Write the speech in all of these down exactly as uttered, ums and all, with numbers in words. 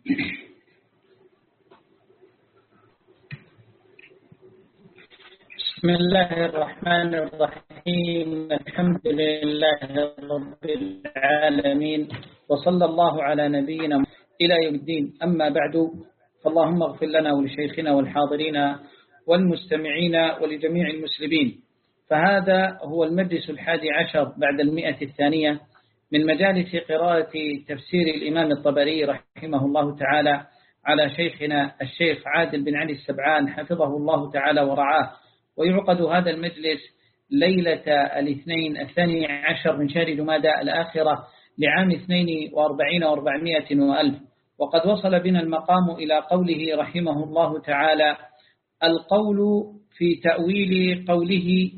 بسم الله الرحمن الرحيم. الحمد لله رب العالمين، وصلى الله على نبينا إلى يوم الدين. أما بعد، فاللهم اغفر لنا ولشيخنا والحاضرين والمستمعين ولجميع المسلمين. فهذا هو المجلس الحادي عشر بعد المئة الثانية من مجالس قراءة تفسير الإمام الطبري رحمه الله تعالى على شيخنا الشيخ عادل بن علي السبعان حفظه الله تعالى ورعاه. ويعقد هذا المجلس ليلة الاثنين الثاني عشر من شهر جمادى الآخرة لعام اثنين واربعين واربعمائة وألف. وقد وصل بنا المقام إلى قوله رحمه الله تعالى: القول في تأويل قوله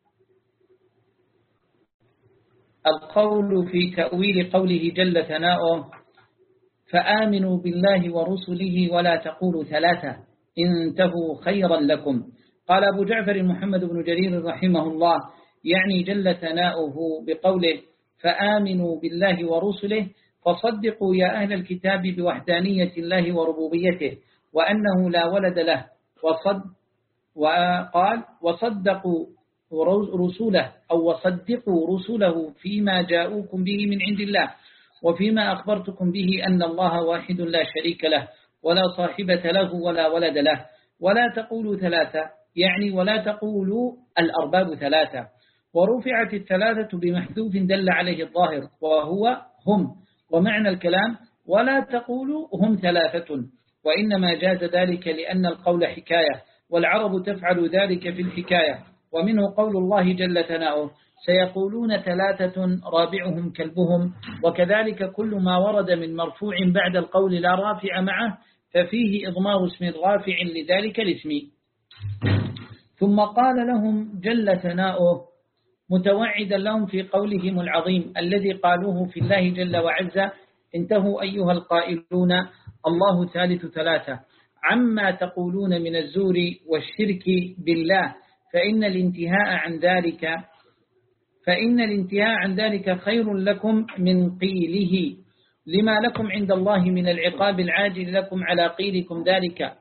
القول في تأويل قوله جل ثناؤه: فآمنوا بالله ورسله ولا تقولوا ثلاثة انتهوا خيرا لكم. قال أبو جعفر محمد بن جرير رحمه الله: يعني جل ثناؤه بقوله فآمنوا بالله ورسله، فصدقوا يا أهل الكتاب بوحدانية الله وربوبيته وأنه لا ولد له، وصد وقال وصدقوا رسوله أو وصدقوا رسله فيما جاءوكم به من عند الله وفيما أخبرتكم به أن الله واحد لا شريك له ولا صاحبة له ولا ولد له. ولا تقولوا ثلاثة، يعني ولا تقولوا الأرباب ثلاثة. ورفعت الثلاثة بمحذوف دل عليه الظاهر وهو هم، ومعنى الكلام ولا تقولوا هم ثلاثة، وإنما جاز ذلك لأن القول حكاية، والعرب تفعل ذلك في الحكاية. ومنه قول الله جل ثناؤه: سيقولون ثلاثة رابعهم كلبهم. وكذلك كل ما ورد من مرفوع بعد القول لا رافع معه ففيه إضمار اسم الرافع لذلك الاسم. ثم قال لهم جل ثناؤه متوعدا لهم في قولهم العظيم الذي قالوه في الله جل وعز: انتهوا أيها القائلون الله ثالث ثلاثة، عما تقولون من الزور والشرك بالله، فإن الانتهاء عن ذلك فإن الانتهاء عن ذلك خير لكم من قيله، لما لكم عند الله من العقاب العاجل لكم على قيلكم ذلك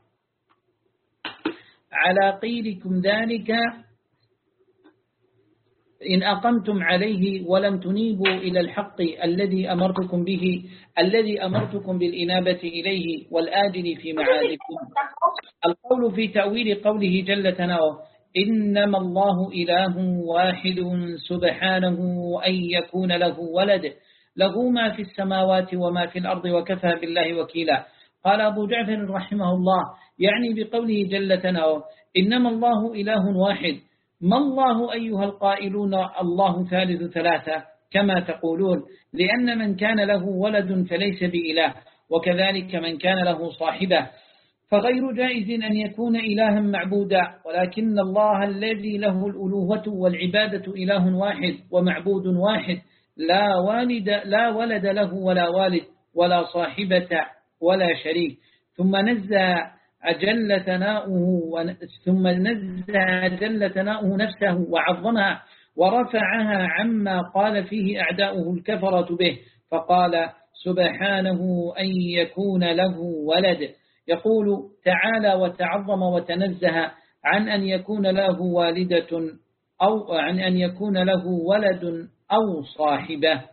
على قيلكم ذلك إن أقمتم عليه ولم تنيبوا إلى الحق الذي أمرتكم به الذي أمرتكم بالإنابة إليه والآجل في معادكم. القول في تأويل قوله جل ثناؤه: إنما الله إله واحد سبحانه أن يكون له ولد له ما في السماوات وما في الأرض وكفى بالله وكيلا. قال أبو جعفر رحمه الله: يعني بقوله جل ثناؤه إنما الله إله واحد، ما الله أيها القائلون الله ثالث ثلاثة كما تقولون، لأن من كان له ولد فليس بإله، وكذلك من كان له صاحبة، فغير جائز أن يكون إلها معبودا، ولكن الله الذي له الألوهة والعبادة إله واحد ومعبود واحد، لا والد لا ولد له ولا والد ولا صاحبة ولا شريك. ثم نزه جل ثناؤه ثم نزه جل ثناؤه نفسه وعظمها ورفعها عما قال فيه أعداؤه الكفرة به، فقال سبحانه أن يكون له ولد. يقول تعالى وتعظم وتنزه عن أن يكون له والدة أو عن أن يكون له ولد أو صاحبة.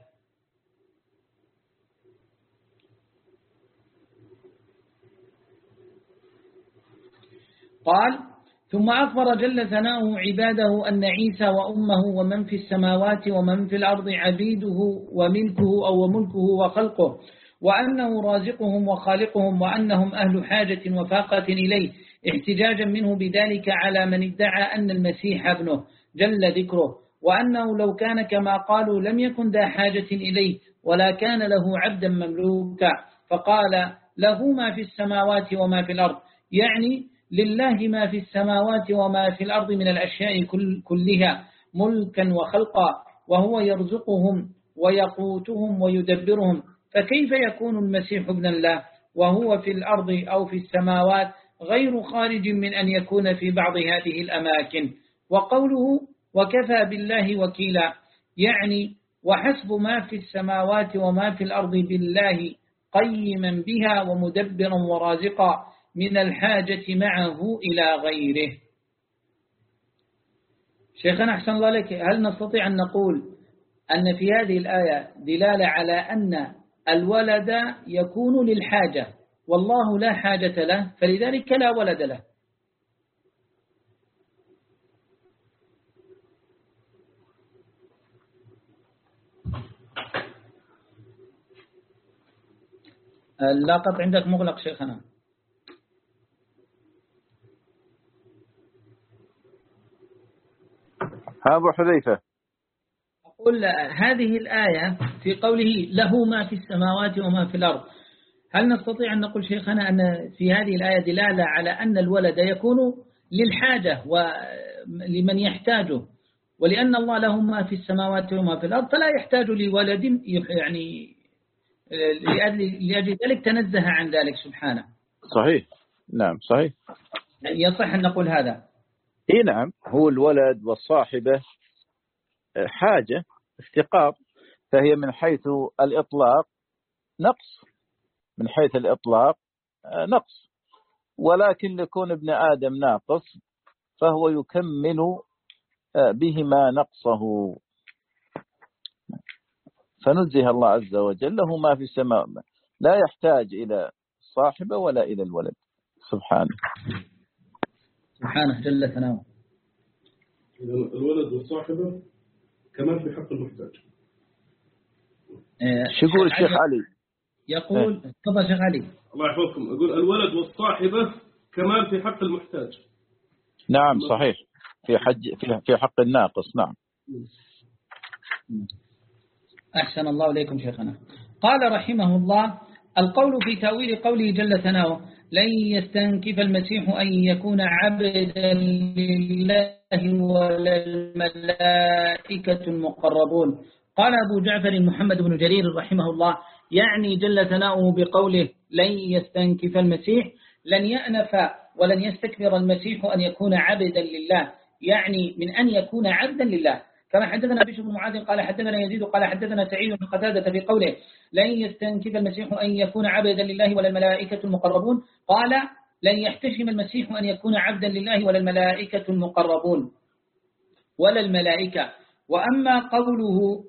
قال ثم أخبر جل ثناؤه عباده أن عيسى وأمه ومن في السماوات ومن في الأرض عبيده وملكه أو وملكه وخلقه، وأنه رازقهم وخالقهم، وأنهم أهل حاجة وفاقة إليه، احتجاجا منه بذلك على من ادعى أن المسيح ابنه جل ذكره، وأنه لو كان كما قالوا لم يكن ذا حاجة إليه ولا كان له عبدا مملوكا. فقال له ما في السماوات وما في الأرض، يعني لله ما في السماوات وما في الأرض من الأشياء كل كلها ملكا وخلقا، وهو يرزقهم ويقوتهم ويدبرهم، فكيف يكون المسيح ابن الله وهو في الأرض أو في السماوات غير خارج من أن يكون في بعض هذه الأماكن. وقوله وكفى بالله وكيلا، يعني وحسب ما في السماوات وما في الأرض بالله قيما بها ومدبرا ورازقا من الحاجة معه إلى غيره. شيخنا أحسن الله لك، هل نستطيع أن نقول أن في هذه الآية دلالة على أن الولد يكون للحاجة والله لا حاجة له فلذلك لا ولد له؟ اللاقط عندك مغلق شيخنا. أبو حذيفة أقول هذه الآية في قوله له ما في السماوات وما في الأرض، هل نستطيع أن نقول شيخنا أن في هذه الآية دلالة على أن الولد يكون للحاجة ولمن يحتاجه، ولأن الله له ما في السماوات وما في الأرض فلا يحتاج لولد، يعني لأجل ذلك تنزه عن ذلك سبحانه. صحيح، نعم صحيح، يصح أن نقول هذا. إيه نعم، هو الولد والصاحبة حاجة افتقار، فهي من حيث الإطلاق نقص، من حيث الإطلاق نقص، ولكن لكون ابن آدم ناقص فهو يكمل بهما نقصه، فنزه الله عز وجل له ما في السماء، لا يحتاج إلى الصاحبة ولا إلى الولد سبحانه سبحانه جل ثناؤه. الولد والصاحبة كمان في حق المحتاج. شو يقول الشيخ علي؟ يقول تفضل شيخ علي. الله يحفظكم. يقول الولد والصاحبة كمان في حق المحتاج. نعم صحيح، في حج في في حق الناقص. نعم. أحسن الله إليكم شيخنا. قال رحمه الله: القول في تأويل قوله جل ثناؤه: لن يستنكف المسيح أن يكون عبدا لله ولا الملائكة المقربون. قال أبو جعفر محمد بن جرير رحمه الله: يعني جل ثناؤه بقوله لن يستنكف المسيح، لن يأنف ولن يستكبر المسيح أن يكون عبدا لله، يعني من أن يكون عبدا لله، كما حدثنا بشر بن معاذ قال حدثنا يزيد قال حدثنا سعيد بن قتادة في قوله لن يستنكف المسيح أن يكون عبدا لله ولا الملائكة المقربون، قال لن يحتشم المسيح أن يكون عبدا لله ولا الملائكة المقربون ولا الملائكة. وأما قوله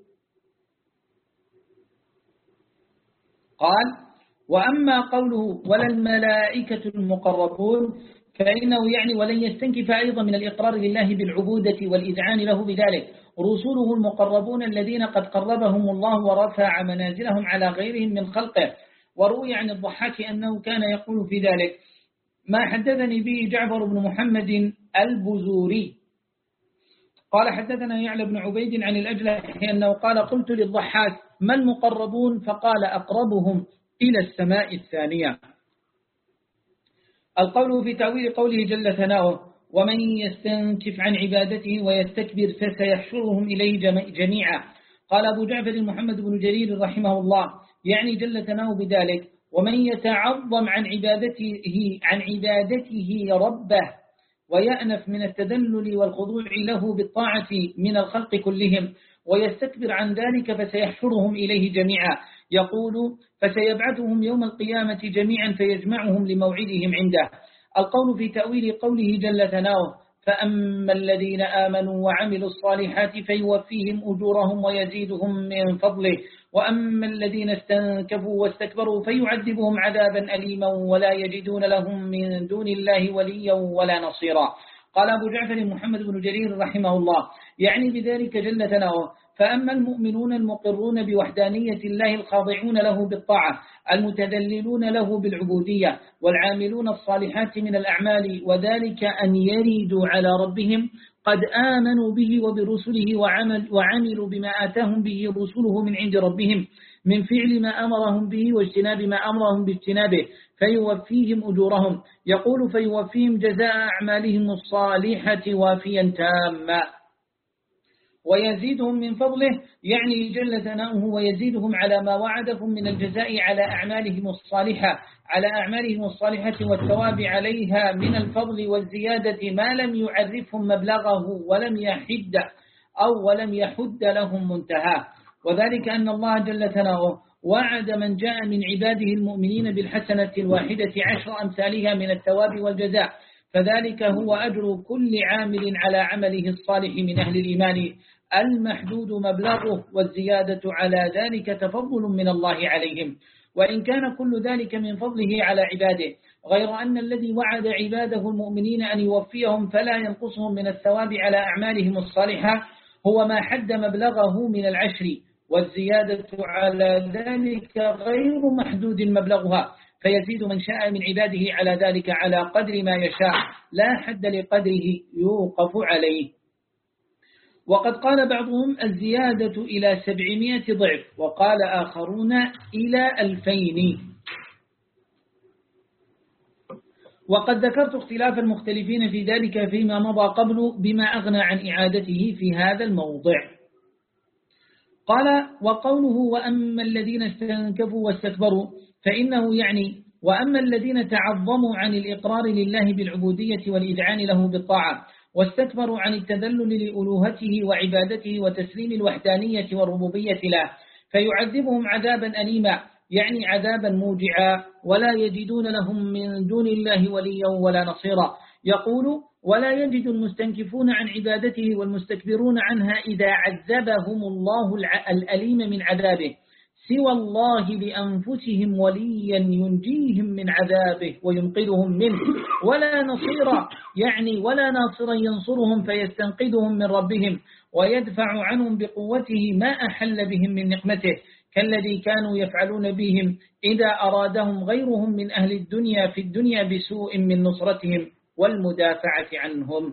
قال وأما قوله ولا الملائكة المقربون فإنه يعني ولن يستنكف أيضا من الإقرار لله بالعبودة والإذعان له بذلك رسوله المقربون الذين قد قربهم الله ورفع منازلهم على غيرهم من خلقه. وروي عن الضحاك أنه كان يقول في ذلك ما حدثني به جعفر بن محمد البزوري قال حدثنا يعلى بن عبيد عن الأجلح أنه قال قلت للضحاك ما المقربون؟ فقال أقربهم إلى السماء الثانية. القول في تأويل قوله جل ثناؤه ومن يستنكف عن عبادته ويستكبر فسيحشرهم إليه جميعا. قال أبو جعفر محمد بن جرير رحمه الله يعني جل ثناؤه بذلك ومن يتعظم عن عبادته عن عبادته ربه ويأنف من التذلل والخضوع له بالطاعة من الخلق كلهم ويستكبر عن ذلك فسيحشرهم إليه جميعا. يقول فسيبعثهم يوم القيامة جميعا فيجمعهم لموعدهم عنده. القول في تأويل قوله جل ثناؤه فأما الذين آمنوا وعملوا الصالحات فيوفيهم أجورهم ويزيدهم من فضله وأما الذين استنكفوا واستكبروا فيعذبهم عذابا أليما ولا يجدون لهم من دون الله وليا ولا نصيرا. قال أبو جعفر محمد بن جرير رحمه الله يعني بذلك جل ثناؤه فأما المؤمنون المقرون بوحدانية الله الخاضعون له بالطاعة المتذللون له بالعبودية والعاملون الصالحات من الأعمال وذلك أن يريدوا على ربهم قد آمنوا به وبرسله وعمل وعملوا بما آتاهم به رسله من عند ربهم من فعل ما أمرهم به واجتناب ما أمرهم باجتنابه فيوفيهم أجورهم. يقول فيوفيهم جزاء أعمالهم الصالحة وافيا تاما ويزيدهم من فضله يعني جل ثناؤه ويزيدهم على ما وعدهم من الجزاء على أعمالهم الصالحة على أعمالهم الصالحة والثواب عليها من الفضل والزيادة ما لم يعرفهم مبلغه ولم يحد أو ولم يحد لهم منتهى. وذلك أن الله جل ثناؤه وعد من جاء من عباده المؤمنين بالحسنة الواحدة عشر أمثالها من الثواب والجزاء، فذلك هو أجر كل عامل على عمله الصالح من أهل الإيمان المحدود مبلغه، والزيادة على ذلك تفضل من الله عليهم، وإن كان كل ذلك من فضله على عباده، غير أن الذي وعد عباده المؤمنين أن يوفيهم فلا ينقصهم من الثواب على أعمالهم الصالحة هو ما حد مبلغه من العشر، والزيادة على ذلك غير محدود مبلغها، فيزيد من شاء من عباده على ذلك على قدر ما يشاء، لا حد لقدره يوقف عليه. وقد قال بعضهم الزيادة إلى سبعمائة ضعف، وقال آخرون إلى ألفين. وقد ذكرت اختلاف المختلفين في ذلك فيما مضى قبل بما أغنى عن إعادته في هذا الموضع. قال وقوله وأما الذين استنكفوا واستكبروا، فإنه يعني وأما الذين تعظموا عن الإقرار لله بالعبودية والإذعان له بالطاعة، واستكبروا عن التذلل لألوهته وعبادته وتسليم الوحدانية والربوبية له، فيعذبهم عذابا أليما، يعني عذابا موجعا، ولا يجدون لهم من دون الله وليا ولا نصيرا. يقول ولا يجد المستنكفون عن عبادته والمستكبرون عنها إذا عذبهم الله الأليم من عذابه سوى الله لأنفسهم وليا ينجيهم من عذابه وينقذهم منه، ولا نصيرا يعني ولا ناصرا ينصرهم فيستنقذهم من ربهم ويدفع عنهم بقوته ما أحل بهم من نقمته، كالذي كانوا يفعلون بهم إذا أرادهم غيرهم من أهل الدنيا في الدنيا بسوء من نصرتهم والمدافعة عنهم.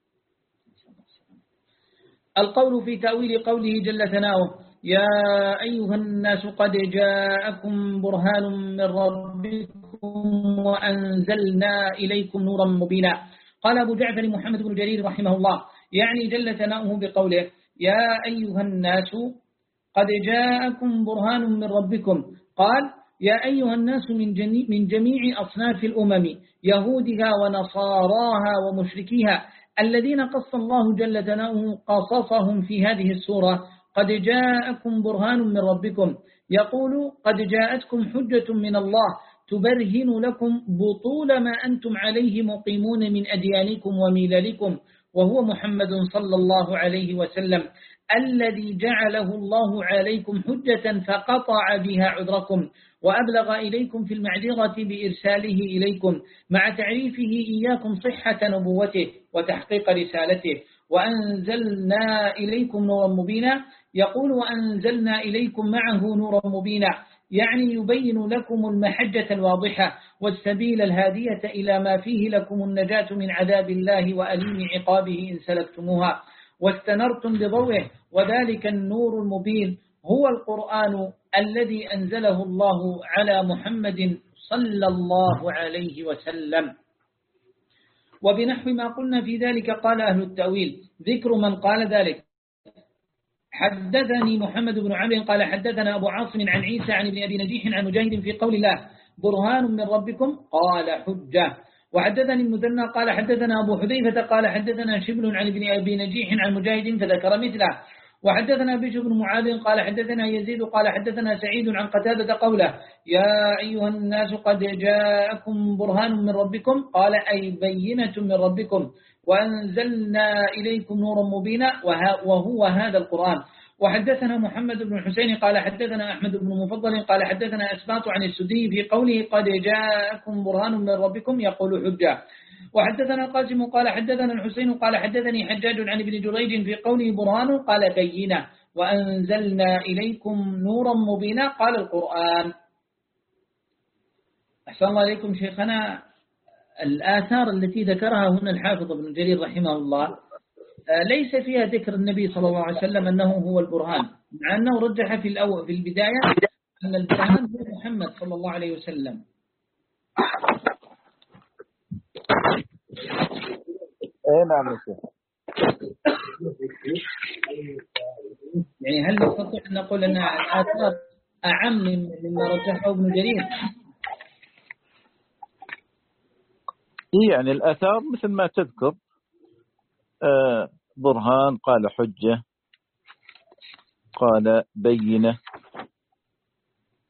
القول في تأويل قوله جل ثناؤه يا أيها الناس قد جاءكم برهان من ربكم وأنزلنا إليكم نورا مبينا. قال أبو جعفر محمد بن جرير رحمه الله يعني جل ثناؤه بقوله يا أيها الناس قد جاءكم برهان من ربكم، قال يا أيها الناس من جميع أصناف الأمم يهودها ونصاراها ومشركيها الذين قص الله جل ثناؤه قصصهم في هذه السورة، قد جاءكم برهان من ربكم، يقول قد جاءتكم حجة من الله تبرهن لكم بطول ما أنتم عليه مقيمون من أديانكم ومللكم، وهو محمد صلى الله عليه وسلم الذي جعله الله عليكم حجة فقطع بها عذركم وأبلغ إليكم في المعذرة بإرساله إليكم مع تعريفه إياكم صحة نبوته وتحقيق رسالته. وأنزلنا إليكم نورا مبينا، يقول وأنزلنا إليكم معه نورا مبينا يعني يبين لكم المحجة الواضحة والسبيل الهادية إلى ما فيه لكم النجاة من عذاب الله وأليم عقابه إن سلكتموها واستنرتم بضوئه، وذلك النور المبين هو القرآن الذي أنزله الله على محمد صلى الله عليه وسلم. وبنحو ما قلنا في ذلك قال أهل التأويل ذكر من قال ذلك. حدثني محمد بن عمرو قال حدثنا أبو عاصم عن عيسى عن ابن أبي نجيح عن مجاهد في قول الله برهان من ربكم قال حجة. وحدثني المثنى قال حدثنا أبو حذيفة قال حدثنا شبل عن ابن أبي نجيح عن مجاهد فذكر مثله. وحدثنا بشر بن معاذ قال حدثنا يزيد قال حدثنا سعيد عن قتادة قوله يا أيها الناس قد جاءكم برهان من ربكم، قال أي بينة من ربكم وأنزلنا إليكم نورا مبينا وهو هذا القرآن. وحدثنا محمد بن حسين قال حدثنا أحمد بن مفضل قال حدثنا أسباط عن السدي في قوله قد جاءكم برهان من ربكم يقول حجة. وحدثنا قاسم قال حدثنا الحسين قال حدثني حجاج عن ابن جريج في قوله برهان قال بينة وأنزلنا إليكم نورا مبينا قال القرآن. أحسن الله عليكم شيخنا. الآثار التي ذكرها هنا الحافظ ابن جرير رحمه الله ليس فيها ذكر النبي صلى الله عليه وسلم أنه هو البرهان، مع أنه رجح في الأول في البداية أن البرهان هو محمد صلى الله عليه وسلم. اي نعم. يعني هل نستطيع أن نقول أن الآثار أعم مما رجحه ابن جرير؟ يعني الآثار مثل ما تذكر آه برهان قال حجة قال بينة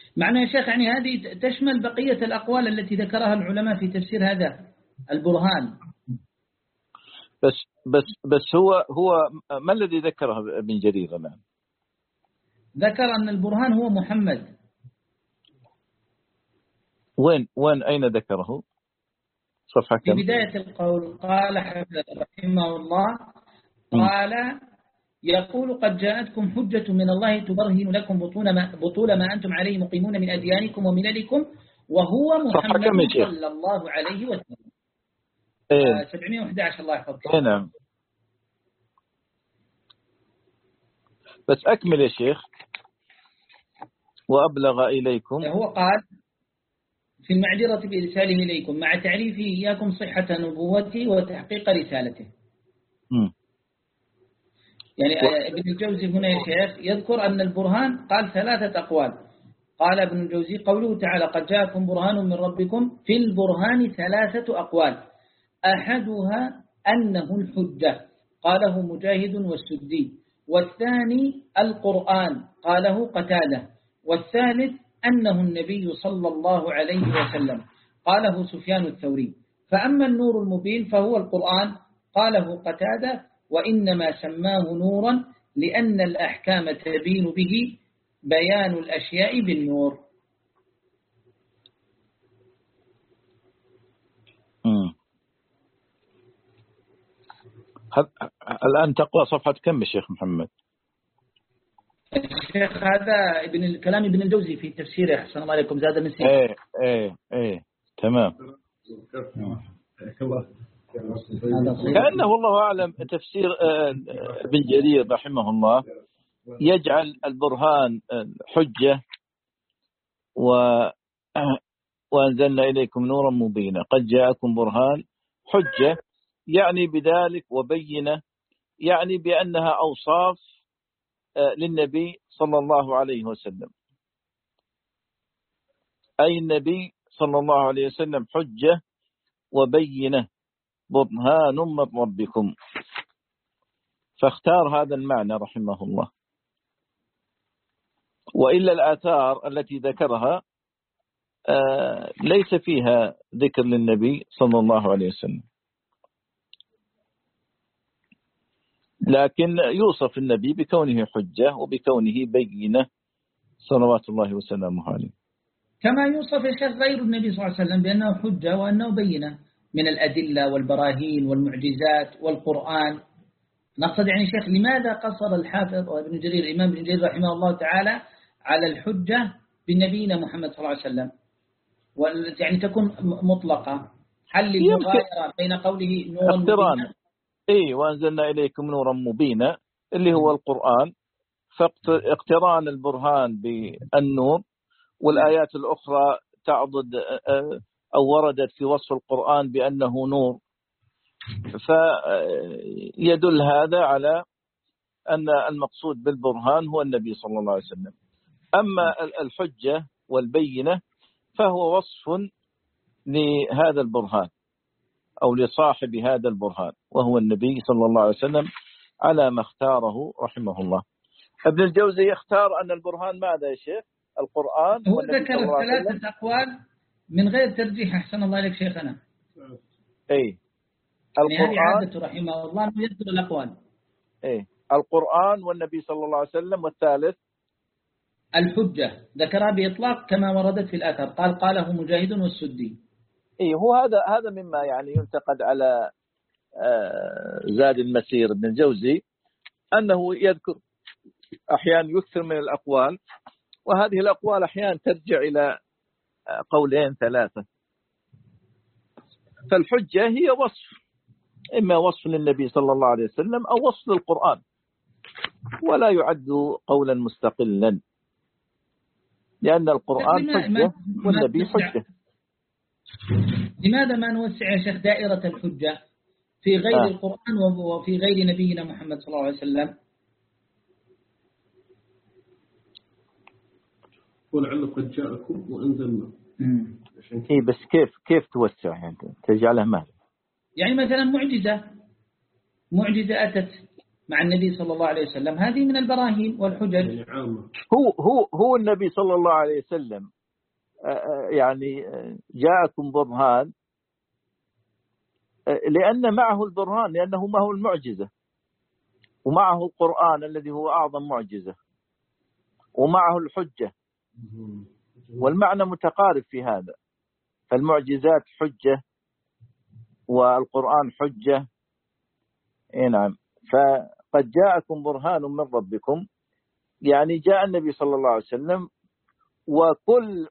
معنى يا شيخ يعني هذه تشمل بقية الأقوال التي ذكرها العلماء في تفسير هذا البرهان. بس بس بس هو هو ما الذي ذكره ابن جرير الآن؟ ذكر أن البرهان هو محمد. وين وين أين ذكره؟ صفحة كم؟ في بداية القول قال رحمه الله قال يقول قد جاءتكم حجة من الله تبرهن لكم بطول ما, بطول ما أنتم عليه مقيمون من أديانكم ومللكم وهو محمد صلى الله عليه وسلم. إيه؟ سبعمائة وأحد عشر الله يحفظك. إيه نعم. بس أكمل يا شيخ. وأبلغ إليكم هو قال في المعذرة بإرساله إليكم مع تعريفه إياكم صحة نبوته وتحقيق رسالته. م. يعني ابن الجوزي هنا يا شيخ يذكر أن البرهان قال ثلاثة أقوال. قال ابن الجوزي قوله تعالى قد جاءكم برهان من ربكم في البرهان ثلاثة أقوال أحدها أنه الحجة قاله مجاهد والسدي، والثاني القرآن قاله قتادة، والثالث أنه النبي صلى الله عليه وسلم قاله سفيان الثوري. فأما النور المبين فهو القرآن قاله قتادة وإنما سماه نورا لأن الأحكام تبين به بيان الأشياء بالنور. م. الآن تقرأ صفحة كم يا شيخ محمد؟ الشيخ هذا ابن الكلام ابن الجوزي في تفسيره أحسن الله عليكم زاد مسيح. ايه ايه ايه تمام. كأنه والله أعلم تفسير ابن جرير رحمه الله يجعل البرهان حجة و وأنزلنا إليكم نورا مبينا قد جاءكم برهان حجة يعني بذلك وبينة يعني بأنها أوصاف للنبي صلى الله عليه وسلم، أي النبي صلى الله عليه وسلم حجة وبينة برهان من ربكم، فاختار هذا المعنى رحمه الله. وإلا الآثار التي ذكرها ليس فيها ذكر للنبي صلى الله عليه وسلم، لكن يوصف النبي بكونه حجة وبكونه بينة صلوات الله وسلامه عليه، كما يوصف الشيخ غير النبي صلى الله عليه وسلم بأنه حجة وأنه بينة من الأدلة والبراهين والمعجزات والقرآن. نقصد يعني شيخ لماذا قصر الحافظ وابن جرير الإمام ابن جرير رحمه الله تعالى على الحجة بنبينا محمد صلى الله عليه وسلم، يعني تكون مطلقة حل المغايرة بين قوله نورا مبينا إيه وأنزلنا إليكم نورا مبينا اللي هو القرآن، فاقتران البرهان بالنور، والآيات الأخرى تعضد أو وردت في وصف القرآن بأنه نور، فيدل هذا على أن المقصود بالبرهان هو النبي صلى الله عليه وسلم. أما الحجة والبينة فهو وصف لهذا البرهان أو لصاحب هذا البرهان وهو النبي صلى الله عليه وسلم على ما اختاره رحمه الله. ابن الجوزي يختار أن البرهان ماذا يا شيخ؟ القرآن. هو ذكر ثلاثة أقوال من غير ترجيح أحسن الله عليك شيخنا. أي القرآن يعني عادته رحمه الله أنه يذكر الأقوال. أي القرآن والنبي صلى الله عليه وسلم، والثالث الحجة ذكرها بإطلاق كما وردت في الأثر قال قاله مجاهد والسدي. إيه هو هذا هذا مما يعني ينتقد على زاد المسير ابن الجوزي أنه يذكر أحيانا يكثر من الأقوال، وهذه الأقوال أحيانا ترجع إلى قولين ثلاثة. فالحجة هي وصف، إما وصف للنبي صلى الله عليه وسلم أو وصف للقرآن، ولا يعد قولا مستقلا، لأن القرآن حجة والنبي حجة. لماذا ما نوسع يا شيخ دائرة الحجة في غير آه. القرآن وفي غير نبينا محمد صلى الله عليه وسلم؟ ولعل قد جاءكم وأنزلنا. إيه بس كيف كيف توسع يعني تجعلها ماذا؟ يعني مثلا معجزة معجزة أتت مع النبي صلى الله عليه وسلم، هذه من البراهين والحجج. هو هو هو النبي صلى الله عليه وسلم يعني جاءكم برهان لأن معه البرهان، لأنه معه المعجزة ومعه القرآن الذي هو أعظم معجزة ومعه الحجة، والمعنى متقارب في هذا، فالمعجزات حجة والقرآن حجة. نعم، فقد جاءكم برهان من ربكم، يعني جاء النبي صلى الله عليه وسلم وكل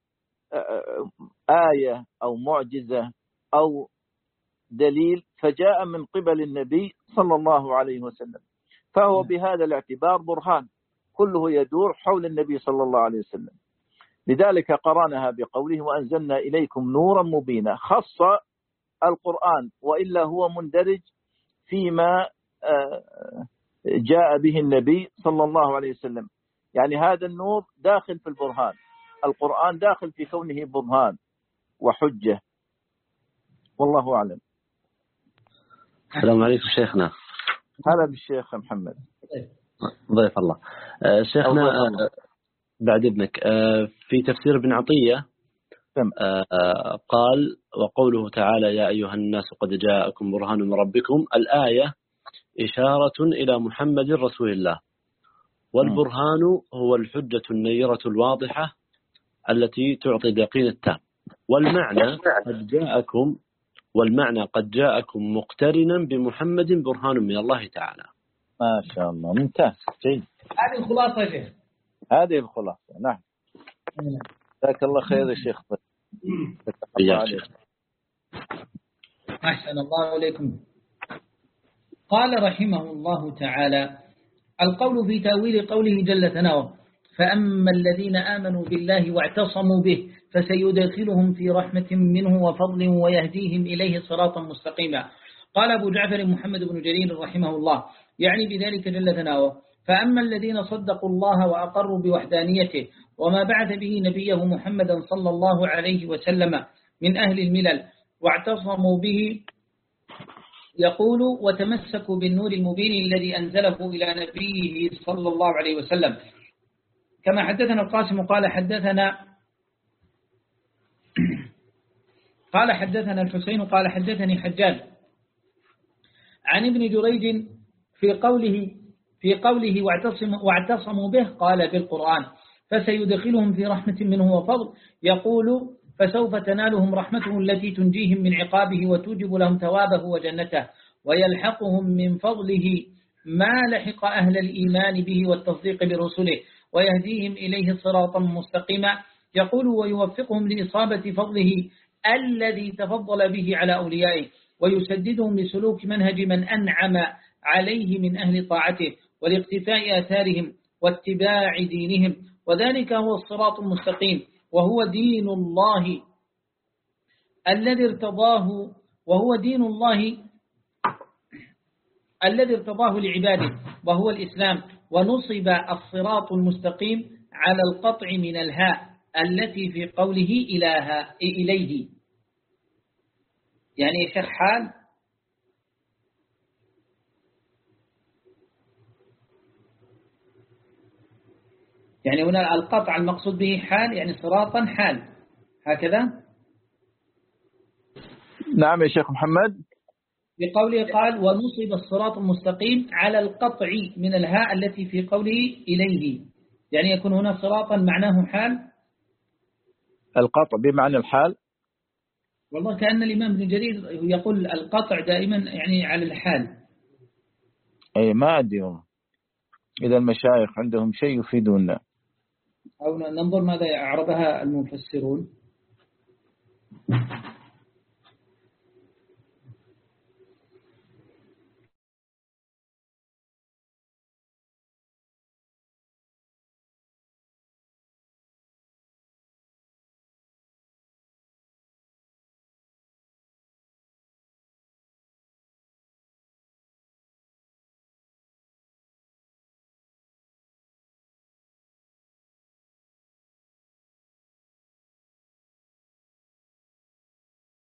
آية أو معجزة أو دليل فجاء من قبل النبي صلى الله عليه وسلم، فهو بهذا الاعتبار برهان كله يدور حول النبي صلى الله عليه وسلم. لذلك قرانها بقوله وأنزلنا إليكم نورا مبينا، خص القرآن وإلا هو مندرج فيما جاء به النبي صلى الله عليه وسلم، يعني هذا النور داخل في البرهان، القرآن داخل في كونه برهان وحجة، والله أعلم. السلام عليكم شيخنا. هلا بالشيخ محمد ضيف الله. شيخنا بعد ابنك في تفسير ابن عطية قال وقوله تعالى يا أيها الناس قد جاءكم برهان من ربكم، الآية إشارة إلى محمد رسول الله، والبرهان هو الحجة النيرة الواضحة التي تعطي اليقين التام، والمعنى قد جاءكم والمعنى قد جاءكم مقترنا بمحمد برهان من الله تعالى. ما شاء الله، ممتاز، جيد. هذه الخلاصة يا شيخ. هذه الخلاصة، نعم. جزاك الله خير يا شيخ. أحسن الله إليكم. قال رحمه الله تعالى: القول في تأويل قوله جل ثناؤه: فأما الذين آمنوا بالله واعتصموا به فسيدخلهم في رحمة منه وفضل ويهديهم إليه صراطا مستقيما. قال أبو جعفر محمد بن جرير رحمه الله يعني بذلك جل ثناؤه: فأما الذين صدقوا الله وأقروا بوحدانيته وما بعث به نبيه محمدا صلى الله عليه وسلم من أهل الملل واعتصموا به، يقول وتمسكوا بالنور المبين الذي أنزله إلى نبيه صلى الله عليه وسلم، كما حدثنا القاسم قال حدثنا قال حدثنا الحسين قال حدثني حجاج عن ابن جريج في قوله في قوله واعتصموا, واعتصموا به قال بالقرآن فسيدخلهم في رحمة منه وفضل، يقول فسوف تنالهم رحمته التي تنجيهم من عقابه وتوجب لهم ثوابه وجنته، ويلحقهم من فضله ما لحق أهل الإيمان به والتصديق برسله، ويهديهم إليه صراطا مستقيما، يقول ويوفقهم لإصابة فضله الذي تفضل به على أوليائه، ويسددهم لسلوك منهج من أنعم عليه من أهل طاعته والاقتفاء آثارهم واتباع دينهم، وذلك هو الصراط المستقيم، وهو دين الله الذي ارتضاه وهو دين الله الذي ارتضاه لعباده، وهو الإسلام. ونصب الصراط المستقيم على القطع من الهاء التي في قوله إلها إليه، يعني شيخ حال يعني هنا القطع المقصود به حال، يعني صراطا حال، هكذا. نعم يا شيخ محمد. بقوله قال ونصب الصراط المستقيم على القطع من الهاء التي في قوله إليه، يعني يكون هنا صراطا معناه حال، القطع بمعنى الحال. والله كأن الإمام ابن جرير يقول القطع دائما يعني على الحال. أي ما أدري، إذا المشايخ عندهم شيء يفيدونا، أو ننظر ماذا أعربها المفسرون.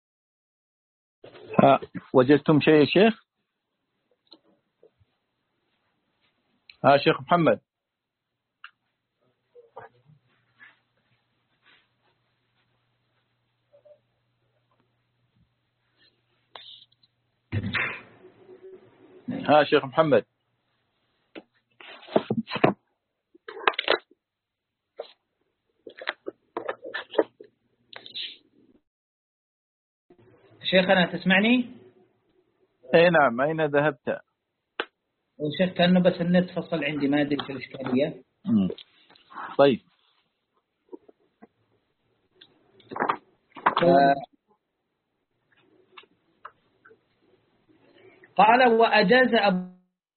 ها وجدتم شيء يا شيخ؟ ها شيخ محمد. ها شيخ محمد. شيخنا تسمعني؟ اي نعم. أين ذهبت؟ وشيخ كأنه بس النت فصل عندي، ما أدري في الإشكالية. طيب. آه قال وأجاز أبو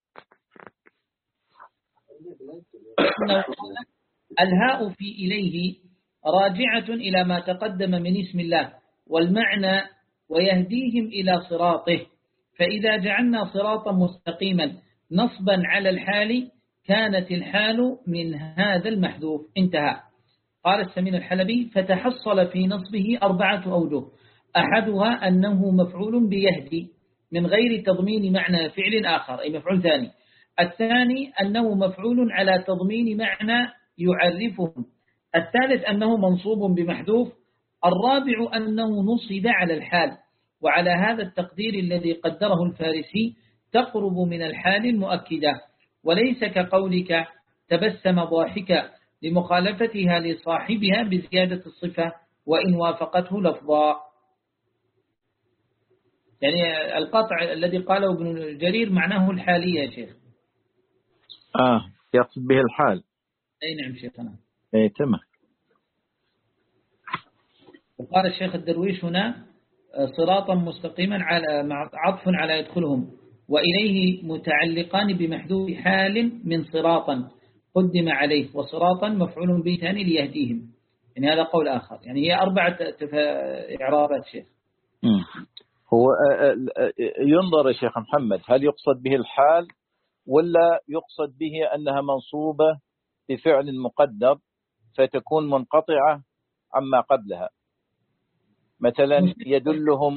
الهاء في إليه راجعة إلى ما تقدم من اسم الله والمعنى ويهديهم إلى صراطه، فإذا جعلنا صراطا مستقيما نصبا على الحال كانت الحال من هذا المحذوف. انتهى. قال السمين الحلبي فتحصل في نصبه أربعة أوجه، أحدها أنه مفعول بيهدي من غير تضمين معنى فعل آخر أي مفعول ثاني. الثاني أنه مفعول على تضمين معنى يعرفهم. الثالث أنه منصوب بمحذوف. الرابع أنه نصب على الحال، وعلى هذا التقدير الذي قدره الفارسي تقرب من الحال المؤكدة، وليس كقولك تبسم ضاحكا لمخالفتها لصاحبها بزيادة الصفة وإن وافقته لفظا. يعني القطع الذي قاله ابن جرير معناه الحالية يا شيخ. آه يقصد به الحال. أي نعم شيخنا. أي تمام. وقال الشيخ الدرويش هنا صراطا مستقيما على عطف على يدخلهم، وإليه متعلقان بمحذوف حال من صراطا قدم عليه، وصراطا مفعول به ثاني ليهديهم. يعني هذا قول آخر، يعني هي أربعة إعرابات شيخ. هو ينظر يا شيخ محمد هل يقصد به الحال ولا يقصد به أنها منصوبة بفعل مقدر فتكون منقطعة عما قبلها، مثلا يدلهم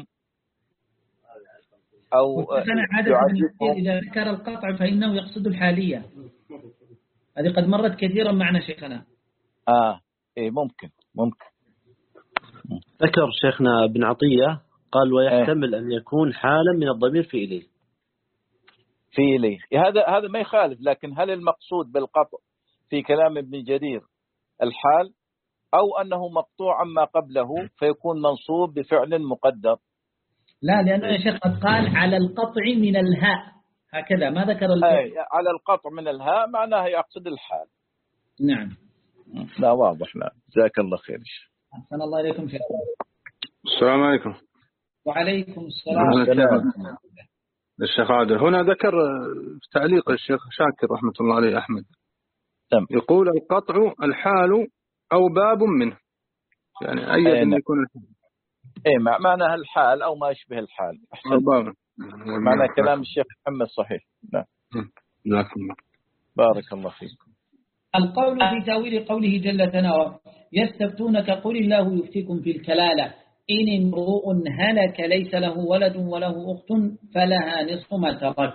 أو يعجبهم. إذا ذكر القطع فإنه يقصد الحالية، هذه قد مرت كثيرا معنا شيخنا. آه إيه ممكن ممكن. ذكر شيخنا ابن عطية قال ويحتمل أن يكون حالا من الضمير في إليه. في إليه هذا هذا ما يخالف، لكن هل المقصود بالقطع في كلام ابن جرير الحال أو أنه مقطوع عما قبله فيكون منصوب بفعل مقدر؟ لا، لأنه يا شيخ قد قال على القطع من الهاء هكذا، ما ذكر القطع. على القطع من الهاء معناها يقصد الحال. نعم. لا واضح. لا جزاك الله خير. أحسن الله إليكم شيخ. السلام عليكم. وعليكم السلام. الشيخ عادل هنا ذكر في تعليق الشيخ شاكر رحمة الله عليه أحمد تم. يقول القطع الحال أو باب منه، يعني أي أن يكون الحال. إيه معناها الحال أو ما يشبه الحال. أحسن. معنى كلام الشيخ محمد صحيح. لا. جزاك الله. بارك الله فيكم. القول في تأويل قوله جل ثناؤه يستفتونك قل الله يفتيكم في الكلالة إن امرؤ هلك ليس له ولد وله أخت فلها نصف ما ترك.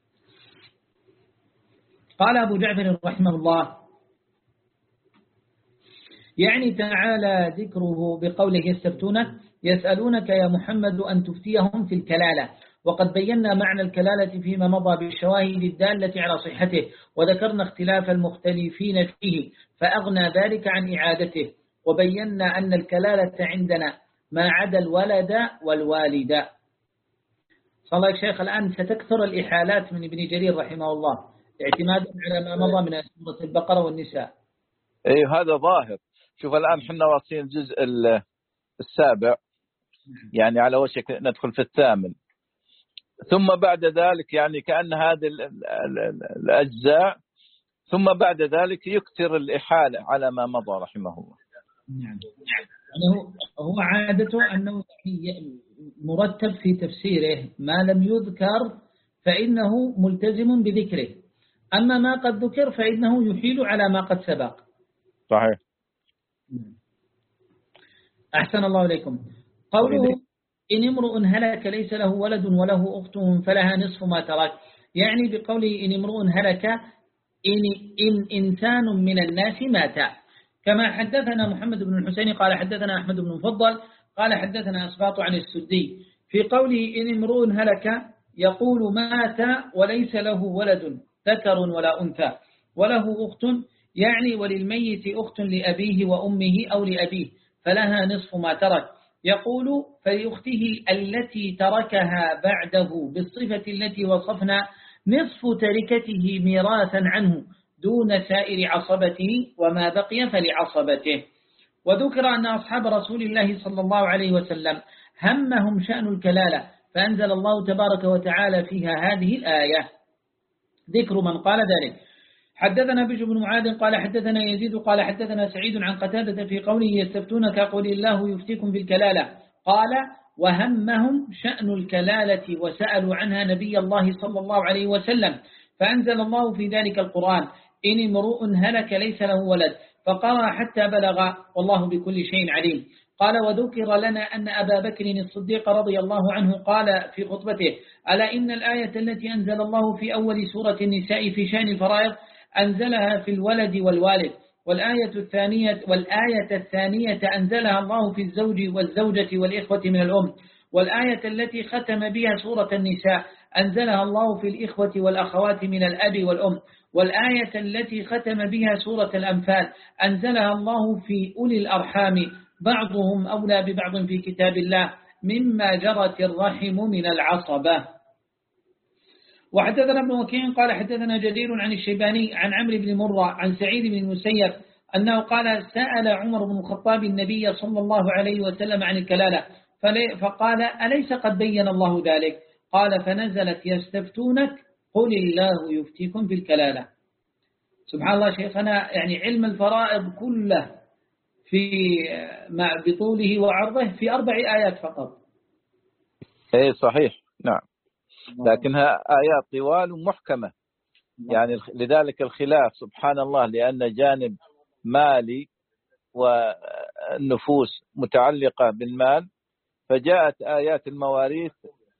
قال أبو جعفر رحمه الله يعني تعالى ذكره بقوله يستفتونك يسألونك يا محمد أن تفتيهم في الكلالة، وقد بينا معنى الكلالة فيما مضى بالشواهد الدالة على صحته، وذكرنا اختلاف المختلفين فيه فأغنى ذلك عن إعادته، وبينا أن الكلالة عندنا ما عدا الولد والوالد. صلى الله شيخ الآن ستكثر الإحالات من ابن جرير رحمه الله اعتمادا على ما مضى من سورة البقرة والنساء. ايه هذا ظاهر. شوف الآن حنا واصلين الجزء السابع، يعني على وشك ندخل في الثامن، ثم بعد ذلك يعني كأن هذه الأجزاء ثم بعد ذلك يكثر الإحالة على ما مضى رحمه الله. نعم. يعني هو عادته أنه مرتب في تفسيره، ما لم يذكر فإنه ملتزم بذكره، أما ما قد ذكر فإنه يحيل على ما قد سبق. صحيح. أحسن الله إليكم. قوله إن امرؤ هلك ليس له ولد وله أخت فلها نصف ما ترك، يعني بقوله إن امرؤ هلك إن, إن إنسان من الناس مات. كما حدثنا محمد بن الحسين قال حدثنا أحمد بن مفضل قال حدثنا أسباط عن السدي في قوله إن امرؤ هلك يقول مات وليس له ولد ذكر ولا أنثى وله أخت، يعني وللميت أخت لأبيه وأمه أو لأبيه فلها نصف ما ترك. يقول فلأخته التي تركها بعده بالصفة التي وصفنا نصف تركته ميراثا عنه دون سائر عصبته، وما بقي فلعصبته. وذكر أن أصحاب رسول الله صلى الله عليه وسلم همهم شأن الكلالة، فأنزل الله تبارك وتعالى فيها هذه الآية. ذكر من قال ذلك. حدثنا بشر بن معاذ قال حدثنا يزيد قال حدثنا سعيد عن قتادة في قوله يستفتونك قل الله يفتيكم في الكلالة، قال وهمهم شأن الكلالة وسألوا عنها نبي الله صلى الله عليه وسلم، فأنزل الله في ذلك القرآن إن امرؤ هلك ليس له ولد، فقرأ حتى بلغ والله بكل شيء عليم. قال وذكر لنا أن أبا بكر الصديق رضي الله عنه قال في خطبته ألا إن الآية التي أنزل الله في أول سورة النساء في شأن الفرائض أنزلها في الولد والوالد، والآية الثانية والآية الثانية أنزلها الله في الزوج والزوجة والإخوة من الأم، والآية التي ختم بها سورة النساء أنزلها الله في الإخوة والأخوات من الأب والأم، والآية التي ختم بها سورة الأنفال أنزلها الله في أولي الأرحام بعضهم أولى ببعض في كتاب الله مما جرت الرحم من العصبة. وحدثنا ابن وكيع قال حدثنا جرير عن الشيباني عن عمرو بن مرة عن سعيد بن المسيب أنه قال سأل عمر بن الخطاب النبي صلى الله عليه وسلم عن الكلالة فقال أليس قد بين الله ذلك؟ قال فنزلت يستفتونك قل الله يفتيكم في الكلالة. سبحان الله شيخنا، يعني علم الفرائض كله في مع بطوله وعرضه في أربع آيات فقط. ايه صحيح نعم، لكنها آيات طوال محكمة، يعني لذلك الخلاف سبحان الله، لأن جانب مالي والنفوس متعلقة بالمال، فجاءت آيات المواريث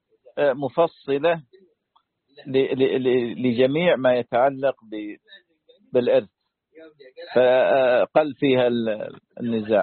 مفصلة لجميع ما يتعلق بالإرث، فقل فيها النزاع.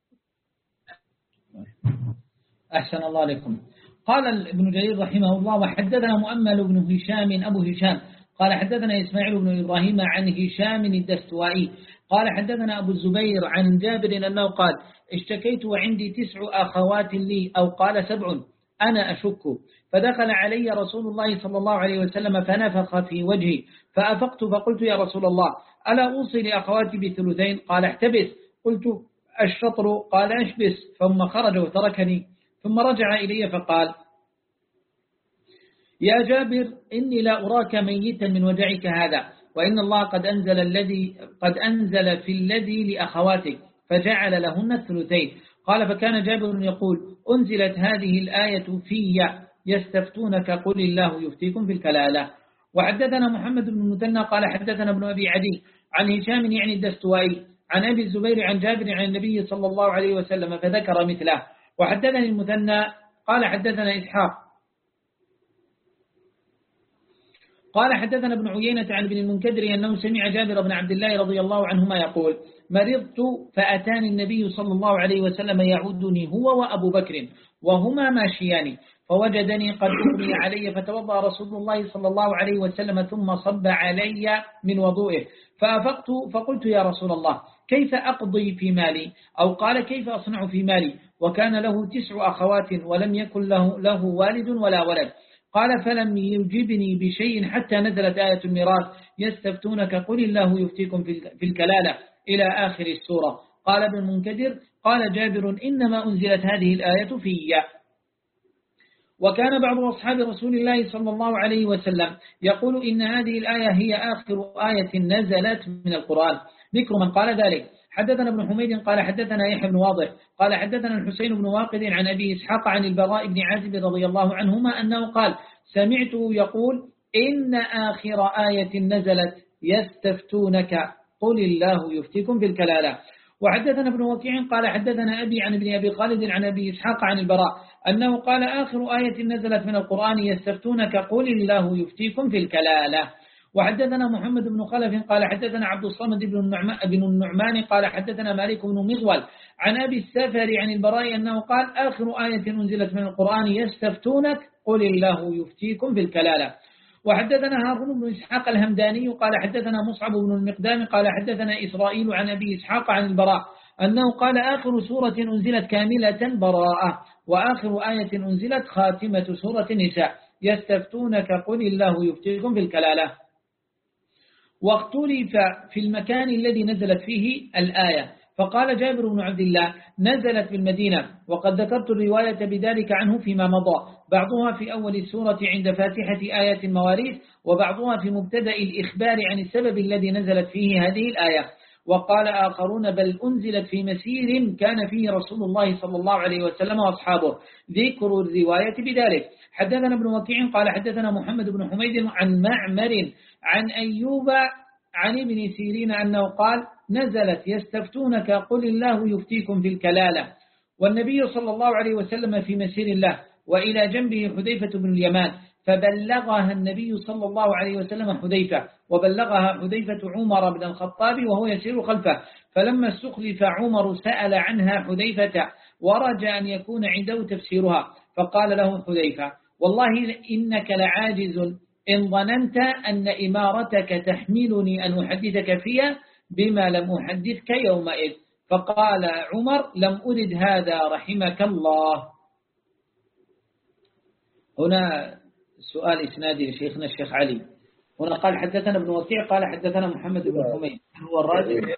أحسن الله عليكم. قال ابن جرير رحمه الله وحدثنا مؤمل بن هشام أبو هشام قال حدثنا إسماعيل بن إبراهيم عن هشام الدستوائي قال حدثنا أبو الزبير عن جابر أنه قال اشتكيت وعندي تسع أخوات لي أو قال سبع أنا أشك، فدخل علي رسول الله صلى الله عليه وسلم فنفخ في وجهي فأفقت فقلت يا رسول الله ألا أوصي لأخواتي بثلثين؟ قال احتبس. قلت الشطر؟ قال اشبس. ثم خرج وتركني، ثم رجع إلي فقال يا جابر إني لا أراك ميتا من وجعك هذا، وإن الله قد أنزل الذي قد أنزل في الذي لأخواتك فجعل لهن الثلثين. قال فكان جابر يقول أنزلت هذه الآية في يستفتونك قل الله يفتيكم في الكلالة. وحدثنا محمد بن المثنى قال حدثنا ابن أبي عدي عن هشام يعني الدستوائي عن أبي الزبير عن جابر عن النبي صلى الله عليه وسلم فذكر مثله. وحدثني المثنى قال حدثنا إسحاق قال حدثنا ابن عيينة عن ابن المنكدر أنه سمع جابر بن عبد الله رضي الله عنهما يقول مرضت فأتاني النبي صلى الله عليه وسلم يعودني هو وأبو بكر وهما ماشيان، فوجدني قد أغمي علي فتوضأ رسول الله صلى الله عليه وسلم ثم صب علي من وضوئه، فأفقت فقلت يا رسول الله كيف أقضي في مالي؟ أو قال كيف أصنع في مالي؟ وكان له تسع أخوات ولم يكن له, له والد ولا ولد. قال فلم يجبني بشيء حتى نزلت آية الميراث يستفتونك قل الله يفتيكم في الكلالة إلى آخر السورة. قال ابن المنكدر قال جابر إنما أنزلت هذه الآية في. وكان بعض أصحاب رسول الله صلى الله عليه وسلم يقول إن هذه الآية هي آخر آية نزلت من القرآن. ذكر من قال ذلك. حدثنا ابن حميد قال حدثنا يحيى بن واضح قال حدثنا الحسين بن واقد عن أبي إسحاق عن البراء بن عازب رضي الله عنهما أنه قال سمعته يقول إن آخر آية نزلت يستفتونك قل الله يفتيكم في الكلالة. وحدثنا ابن وكيع قال حدثنا أبي عن ابن أبي خالد عن أبي إسحاق عن البراء أنه قال آخر آية نزلت من القرآن يستفتونك قل الله يفتيكم في الكلالة. وحدثنا محمد بن خلف قال حدثنا عبد الصمد بن النعمان قال حدثنا مالك بن مغول عن أبي السفر عن البراء أنه قال آخر آية أنزلت من القرآن يستفتونك قل الله يفتيكم في الكلالة. وحدثنا هارون بن إسحاق الهمداني قال حدثنا مصعب بن المقدام قال حدثنا إسرائيل عن أبي إسحاق عن البراء أنه قال آخر سورة أنزلت كاملة براءة، وآخر آية أنزلت خاتمة سورة النساء يستفتونك قل الله يفتيكم في الكلالة. واختلف في المكان الذي نزلت فيه الآية، فقال جابر بن عبد الله نزلت بالمدينة، وقد ذكرت الرواية بذلك عنه فيما مضى، بعضها في أول السورة عند فاتحة آيات المواريث، وبعضها في مبتدأ الإخبار عن السبب الذي نزلت فيه هذه الآية. وقال آخرون بل أنزلت في مسير كان فيه رسول الله صلى الله عليه وسلم وأصحابه، ذكر الرواية بذلك. حدثنا ابن وكيع قال حدثنا محمد بن حميد عن معمر عن أيوب عن ابن سيرين أنه قال نزلت يستفتونك قل الله يفتيكم في الكلالة، والنبي صلى الله عليه وسلم في مسير الله، وإلى جنبه حذيفة بن اليمان، فبلغها النبي صلى الله عليه وسلم حذيفة، وبلغها حذيفة عمر بن الخطاب وهو يسير خلفه، فلما استخلف عمر سأل عنها حذيفة ورجى أن يكون عنده تفسيرها، فقال له حذيفة والله إنك لعاجز إن ظننت أن إمارتك تحملني أن أحدثك فيها بما لم أحدثك يومئذ. فقال عمر لم أرد هذا رحمك الله. هنا سؤال إسنادي لشيخنا الشيخ علي، هنا قال حدثنا ابن وكيع قال حدثنا محمد بن حميد هو الراجل.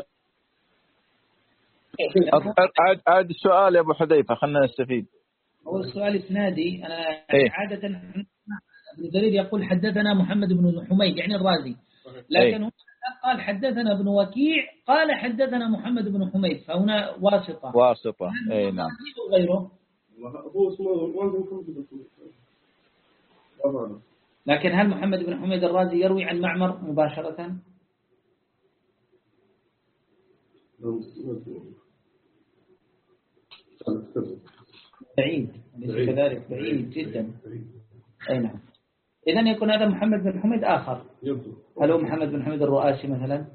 عاد السؤال يا أبو حذيفة خلنا نستفيد. هو السؤال إسنادي، أنا إيه؟ عادة ابن جرير يقول حدثنا محمد بن حميد يعني الرازي، لكن هنا قال حدثنا ابن وكيع قال حدثنا محمد بن حميد، فهنا واسطة واسطة اي نعم. غيره هو اسمه محمد بن حميد، لكن هل محمد بن حميد الرازي يروي عن معمر مباشرة؟ بعيد كذلك بعيد جدا. أي نعم. إذن يكون هذا محمد بن حميد آخر. هل هو محمد بن حميد الرؤاسي مثلا؟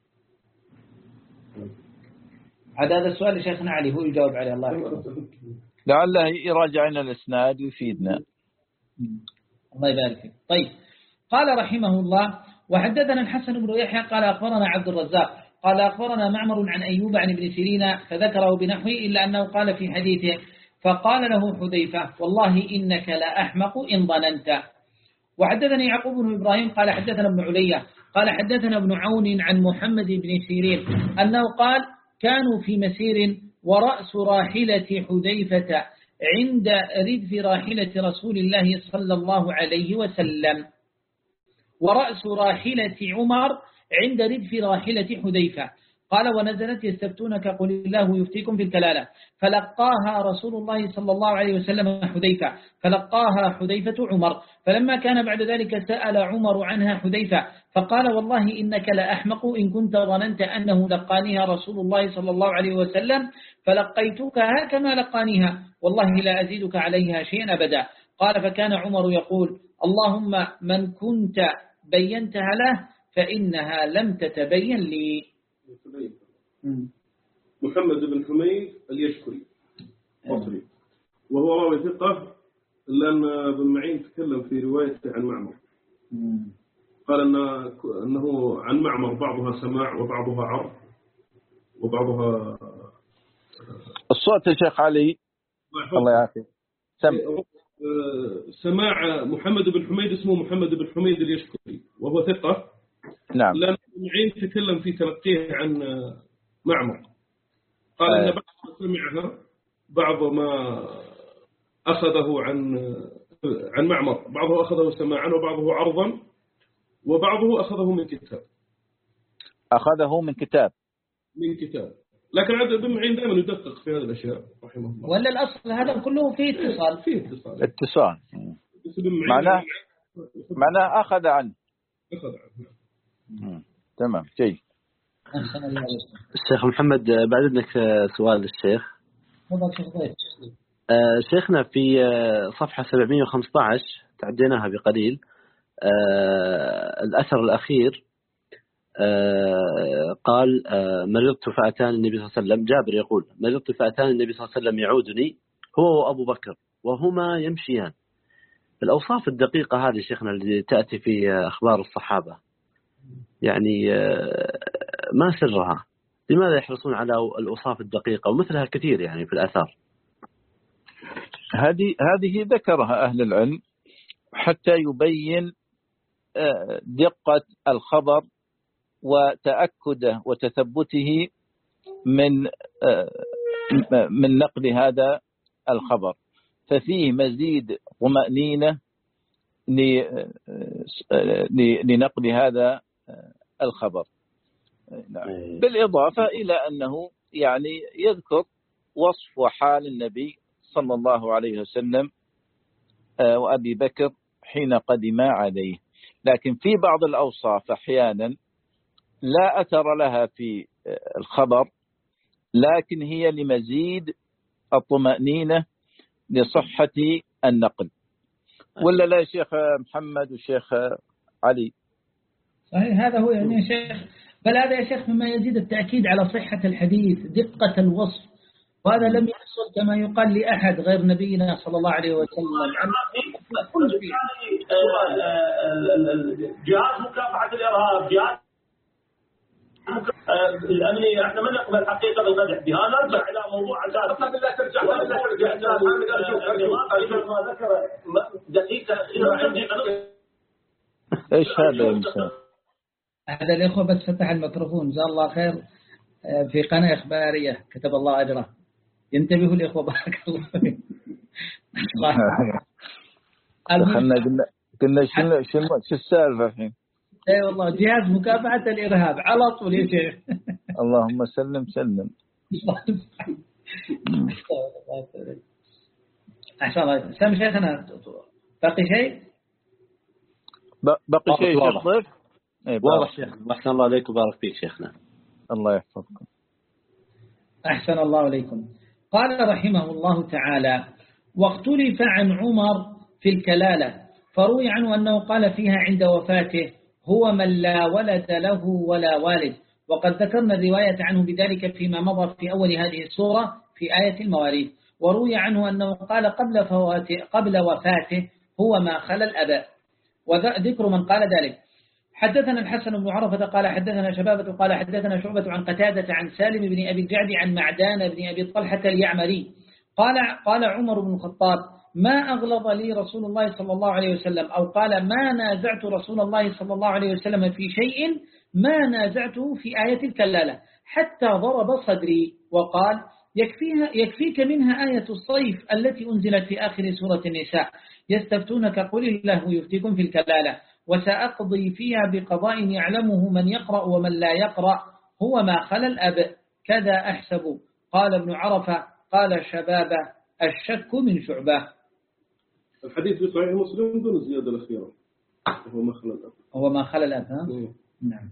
هذا هذا السؤال لشيخنا علي هو يجاوب عليه الله يحفظه. لعله يراجع لنا الإسناد ويفيدنا. الله يبارك فيك. طيب قال رحمه الله وحدثنا الحسن بن يحيى قال أخبرنا عبد الرزاق قال أخبرنا معمر عن أيوب عن ابن سيرين فذكره بنحوه إلا أنه قال في حديثه فقال له حذيفة والله إنك لا أحمق إن ظننت. وحدثني يعقوب بن إبراهيم قال حدثنا ابن علية قال حدثنا ابن عون عن محمد بن سيرين أنه قال كانوا في مسير ورأس راحلة حذيفة عند ردف راحلة رسول الله صلى الله عليه وسلم، ورأس راحلة عمر عند ردف راحلة حذيفة. قال ونزلت يستفتونك قل الله يفتيكم في الكلالة، فلقاها رسول الله صلى الله عليه وسلم حذيفة، فلقاها حذيفة عمر، فلما كان بعد ذلك سأل عمر عنها حذيفة فقال والله إنك لأحمق إن كنت ظننت أنه لقانيها رسول الله صلى الله عليه وسلم فلقيتكها كما لقانيها والله لا أزيدك عليها شيئا أبدا. قال فكان عمر يقول اللهم من كنت بينتها له فإنها لم تتبين لي. محمد بن حميد اليشكري مصري وهو راوي ثقة، لأن ابن معين تكلم في روايته عن معمر قال أن أنه عن معمر بعضها سماع وبعضها عرض وبعضها الصوت يا شيخ علي الله يعافيك. سم. سماع محمد بن حميد اسمه محمد بن حميد اليشكري وهو ثقة. نعم. لأن ابن معين تكلم في تلقيه عن معمر قال أن بعض ما سمعها بعض ما أخذه عن عن معمر، بعضه أخذه سماعا وبعضه عرضا وبعضه أخذه من كتاب أخذه من كتاب من كتاب لكن عبد بن معين دائما يدقق في هذه الأشياء رحمه الله. ولا الأصل هذا كله فيه اتصال فيه اتصال اتصال معناه معناه أخذ عنه أخذ عنه. تمام جيد. الشيخ محمد بعد إذنك سؤال للشيخ. شيخنا في صفحة سبعمئة وخمسة عشر تعديناها بقليل الأثر الأخير قال مرضت فأتاني النبي صلى الله عليه وسلم، جابر يقول مرضت فأتاني النبي صلى الله عليه وسلم يعودني هو وأبو بكر وهما يمشيان. الأوصاف الدقيقة هذه شيخنا اللي تأتي في أخبار الصحابة يعني ما سرها؟ لماذا يحرصون على الأوصاف الدقيقة؟ ومثلها كثير يعني في الآثار. هذه هذه ذكرها أهل العلم حتى يبين دقة الخبر وتأكده وتثبته من من نقل هذا الخبر، ففيه مزيد طمأنينة لنقل هذا الخبر، بالإضافة إلى أنه يعني يذكر وصف وحال النبي صلى الله عليه وسلم وأبي بكر حين قدم عليه. لكن في بعض الأوصاف أحيانا لا أثر لها في الخبر، لكن هي لمزيد الطمأنينة لصحة النقل، ولا لا يا شيخ محمد والشيخ علي؟ صحيح، هذا هو يعني يا شيخ، بل هذا يا شيخ مما يزيد التأكيد على صحة الحديث، دقة الوصف، وهذا لم يحصل كما يقال لأحد غير نبينا صلى الله عليه وسلم. جهاز مكافحة الإرهاب، جهاز الأمنية، احنا ما نقبل حقيقة بالقدح بها. نرجع إلى موضوع أساسي بالله، ترجع ولا ترجع ما ذكر دقيقة أخيرة عندي. إيش هذا يا مساء؟ هذا الإخوة بس فتح الميكروفون جزاه الله خير في قناة إخبارية كتب الله أجره، ينتبهوا الإخوة بارك الله فيهم. خلنا قلنا قلنا شنو شنو شو السالفة الحين؟ اي والله جهاز مكافحة الإرهاب على طول يا شيخ. اللهم سلم سلم. أحسن الله. سامي شيخنا باقي شيء؟ باقي شيء شيخ ضيف؟ واضح شيخ. أحسن الله عليك وبارك فيك شيخنا. الله يحفظكم. أحسن الله عليكم. قال رحمه الله تعالى: واختلف عن عمر في الكلالة، فروي عنه أنه قال فيها عند وفاته: هو من لا ولد له ولا والد. وقد ذكرنا الرواية عنه بذلك فيما مضى في أول هذه السورة في آية المواريث. وروي عنه أنه قال قبل, قبل وفاته: هو ما خلا الأباء. وذكر من قال ذلك: حدثنا الحسن بن عرفة قال حدثنا شبابة قال حدثنا شعبة عن قتادة عن سالم بن أبي الجعد عن معدان بن أبي طلحة اليعمري قال قال عمر بن الخطاب: ما أغلظ لي رسول الله صلى الله عليه وسلم، أو قال: ما نازعت رسول الله صلى الله عليه وسلم في شيء ما نازعته في آية الكلالة حتى ضرب صدري، وقال: يكفيها يكفيك منها آية الصيف التي أنزلت في آخر سورة النساء: يستفتونك قل الله يفتيكم في الكلالة، وسأقضي فيها بقضاء يعلمه من يقرأ ومن لا يقرأ، هو ما خلا الأب، كذا أحسب. قال ابن عرفة: قال شبابة: الشك من شعبة. الحديث في صحيح مسلم دون الزيادة الأخيرة، هو ما خلا الأب. هو ما خلا الأب. نعم.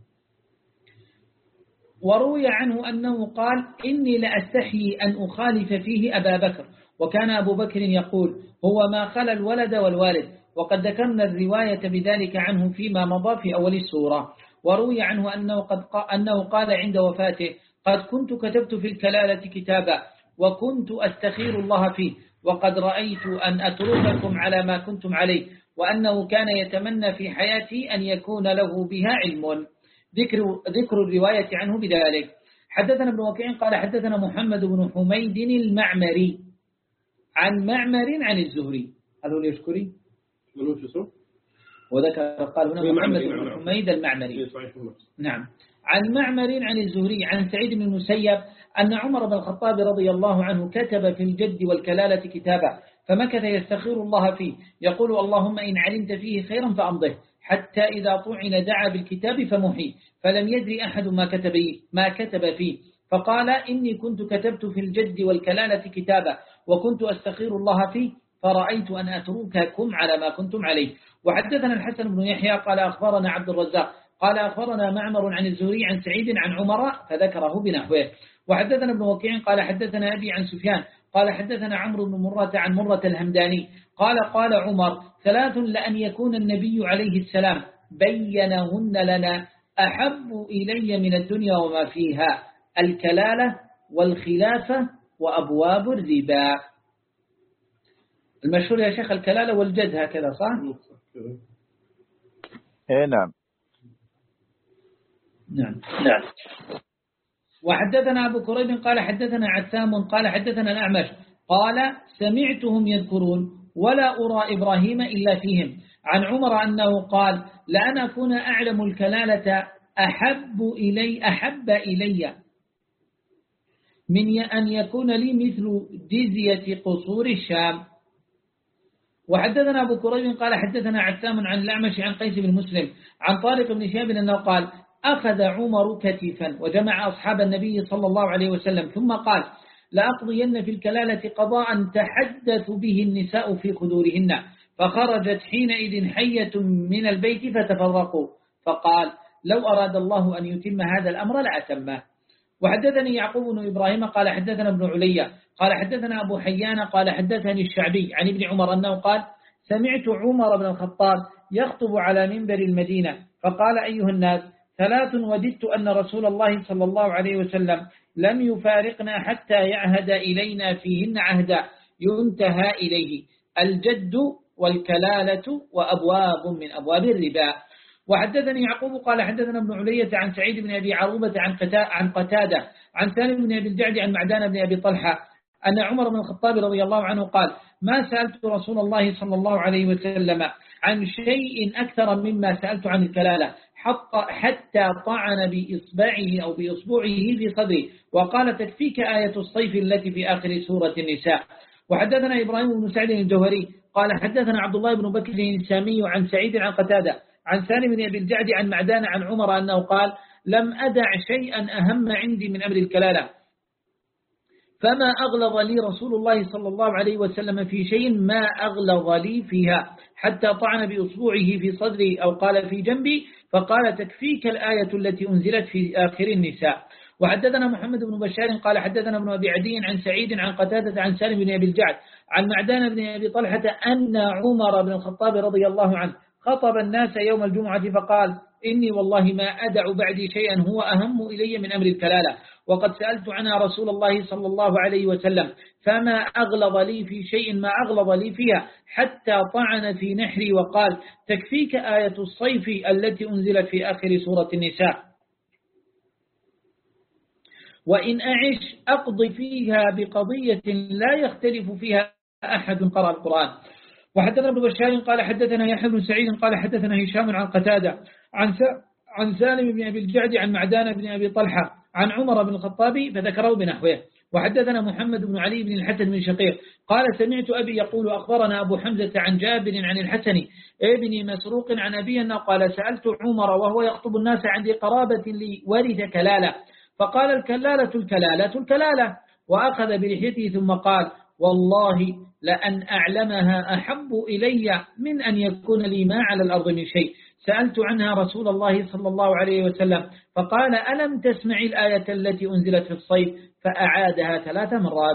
وروي عنه أنه قال: إني لأستحيي أن أخالف فيه أبا بكر، وكان أبو بكر يقول: هو ما خلا الولد والوالد. وقد ذكرنا الرواية بذلك عنه فيما مضى في أول السورة. وروي عنه أنه, قد قا أنه قال عند وفاته: قد كنت كتبت في الكلالة كتابا وكنت أستخير الله فيه، وقد رأيت أن أترككم على ما كنتم عليه، وأنه كان يتمنى في حياتي أن يكون له بها علم. ذكر, ذكر الرواية عنه بذلك. حدثنا ابن وكيع قال حدثنا محمد بن حميد المعمري عن معمر عن الزهري. هل هو يشكري؟ وذكر قال هنا محمد بن حميد المعمري. نعم. عن معمر عن الزهري عن سعيد بن المسيب أن عمر بن الخطاب رضي الله عنه كتب في الجد والكلالة كتابا، فمكث يستخير الله فيه يقول: اللهم إن علمت فيه خيرا فأمضه، حتى إذا طعن دعا بالكتاب فمحي، فلم يدري أحد ما كتب ما كتب فيه، فقال: إني كنت كتبت في الجد والكلالة كتابا وكنت أستخير الله فيه، فرأيت أن أترككم على ما كنتم عليه. وحدثنا الحسن بن يحيى قال أخبرنا عبد الرزاق قال أخبرنا معمر عن الزهري عن سعيد عن عمر فذكره بنحوه. وحدثنا ابن وكيع قال حدثنا أبي عن سفيان قال حدثنا عمرو بن مرة عن مرة الهمداني قال قال عمر ثلاث لأن يكون النبي عليه السلام بينهن لنا أحب إلي من الدنيا وما فيها: الكلالة والخلافة وأبواب الربا. المشهور يا شيخ الكلالة والجد، هكذا صح؟ اي نعم. نعم نعم. وحدثنا أبو كريب قال حدثنا عثام قال حدثنا الأعمش قال سمعتهم يذكرون ولا أرى إبراهيم إلا فيهم عن عمر أنه قال: لأن أكون أعلم الكلالة أحب إلي أحب إلي من أن يكون لي مثل جزية قصور الشام. وحدثنا أبو كريب قال حدثنا عثام عن الأعمش عن قيس بن مسلم عن طارق بن شهاب أنه قال: أخذ عمر كتفا وجمع أصحاب النبي صلى الله عليه وسلم ثم قال: لأقضين في الكلالة قضاء تحدث به النساء في خدورهن. فخرجت حينئذ حية من البيت فتفرقوا، فقال: لو أراد الله أن يتم هذا الأمر لأتمه. وحدثني يعقوب بن إبراهيم قال حدثنا ابن عليا قال حدثنا أبو حيان قال حدثني الشعبي عن ابن عمر أنه قال: سمعت عمر بن الخطاب يخطب على منبر المدينة فقال: أيها الناس، ثلاث وددت أن رسول الله صلى الله عليه وسلم لم يفارقنا حتى يعهد إلينا فيهن عهدا ينتهى إليه: الجد والكلالة وأبواب من أبواب الربا. وحدثني يعقوب قال حدثنا ابن علية عن سعيد بن أبي عروبة عن قتادة عن سالم بن أبي الجعد عن معدان بن أبي طلحة أن عمر بن الخطاب رضي الله عنه قال: ما سألت رسول الله صلى الله عليه وسلم عن شيء أكثر مما سألت عن الكلالة حتى طعن بإصبعه أو بإصبعه في صدره وقال: تكفيك آية الصيف التي في آخر سورة النساء. وحدثنا إبراهيم بن سعد الجوهري قال حدثنا عبد الله بن بكر السامي عن سعيد عن قتادة عن سالم بن أبي الجعد عن معدان عن عمر أنه قال: لم أدع شيئا أهم عندي من أمر الكلالة، فما أغلظ لي رسول الله صلى الله عليه وسلم في شيء ما أغلظ لي فيها، حتى طعن بأصبعه في صدري أو قال في جنبي فقال: تكفيك الآية التي أنزلت في آخر النساء. وحدثنا محمد بن بشار قال حدثنا ابن أبي عدي عن سعيد عن قتادة عن سالم بن أبي الجعد عن معدان بن أبي طلحة أن عمر بن الخطاب رضي الله عنه خطب الناس يوم الجمعة فقال: إني والله ما أدع بعدي شيئا هو أهم إلي من أمر الكلالة، وقد سألت عنها رسول الله صلى الله عليه وسلم فما أغلظ لي في شيء ما أغلظ لي فيها، حتى طعن في نحري وقال: تكفيك آية الصيف التي أنزلت في آخر سورة النساء، وإن أعش أقضي فيها بقضية لا يختلف فيها أحد قرأ القرآن. وحدثنا ابن بشار قال حدثنا يحيى بن سعيد قال حدثنا هشام عن قتادة عن عن سالم بن أبي الجعد عن معدان بن أبي طلحة عن عمر بن الخطاب فذكره بنحوه. وحدثنا محمد بن علي بن الحسن بن شقيق قال سمعت أبي يقول أخبرنا أبو حمزة عن جابر عن الحسن ابن مسروق عن أبي أنه قال: سألت عمر وهو يخطب الناس عندي قرابة لي ورث كلالة، فقال: الكلالة الكلالة الكلالة، وأخذ بلحيته ثم قال: والله لأن أعلمها أحب إلي من أن يكون لي ما على الأرض من شيء. سألت عنها رسول الله صلى الله عليه وسلم فقال: ألم تسمع الآية التي أنزلت في الصيف؟ فأعادها ثلاث مرات.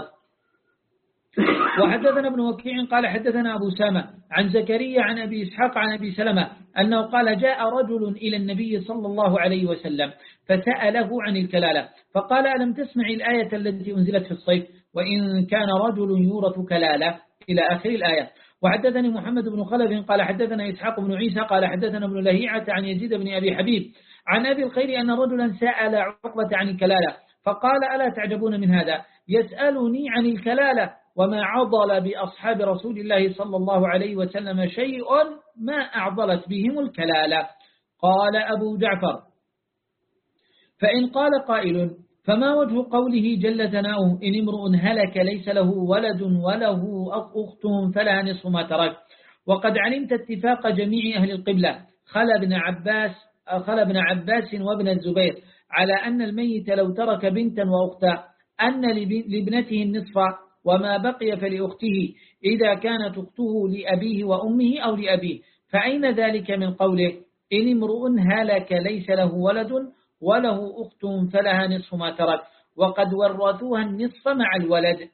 وحدثنا ابن وكيع قال حدثنا أبو سامة عن زكريا عن أبي إسحاق عن أبي سلمة أنه قال: جاء رجل إلى النبي صلى الله عليه وسلم فسأله عن الكلالة فقال: ألم تسمع الآية التي أنزلت في الصيف؟ وإن كان رجل يورث كلالة إلى آخر الآية. وحدثني محمد بن خلف قال حدثنا إسحاق بن عيسى قال حدثنا ابن لهيعة عن يزيد بن أبي حبيب عن أبي الخير أن رجلا سأل عقبة عن الكلالة فقال: ألا تعجبون من هذا؟ يسألني عن الكلالة وما عضل بأصحاب رسول الله صلى الله عليه وسلم شيء ما أعضلت بهم الكلالة. قال أبو جعفر: فإن قال قائل: فما وجه قوله جل ثناؤه: إن امرؤ هلك ليس له ولد وله أخت فلا نصف ما ترك؟ وقد علمت اتفاق جميع أهل القبلة خل بن عباس خل بن عباس وابن الزبير على أن الميت لو ترك بنتا وأختا أن لابنته النصف وما بقي فلأخته إذا كانت أخته لأبيه وأمه أو لأبيه. فأين ذلك من قوله: إن امرؤ هلك ليس له ولد وله أخت فلها نصف ما ترك؟ وقد ورثوها النصف مع الولد.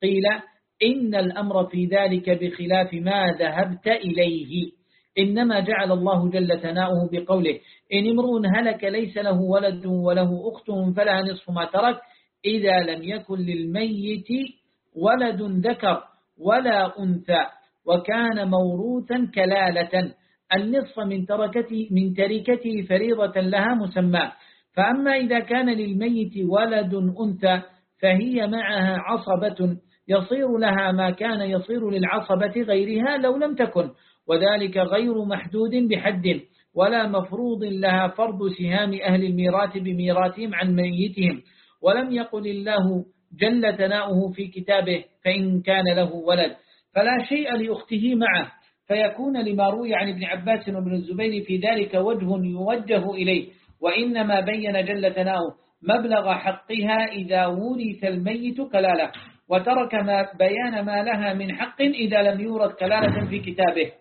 قيل إن الأمر في ذلك بخلاف ما ذهبت إليه، إنما جعل الله جل ثناؤه بقوله إن امرؤ هلك ليس له ولد وله أخت فلها نصف ما ترك إذا لم يكن للميت ولد ذكر ولا أنثى وكان موروثا كلالة، النصف من تركته من تركته فريضة لها مسمى. فأما إذا كان للميت ولد أنثى فهي معها عصبة يصير لها ما كان يصير للعصبة غيرها لو لم تكن، وذلك غير محدود بحد ولا مفروض لها فرض سهام أهل الميراث بميراثهم عن ميتهم. ولم يقل الله جل ثناؤه في كتابه فإن كان له ولد، فلا شيء لأخته معه، فيكون لما روي عن ابن عباس وابن الزبير في ذلك وجه يوجه إليه، وإنما بين جل ثناؤه مبلغ حقها إذا ورث الميت كلالة، وترك ما بيان ما لها من حق إذا لم يورث كلالة في كتابه،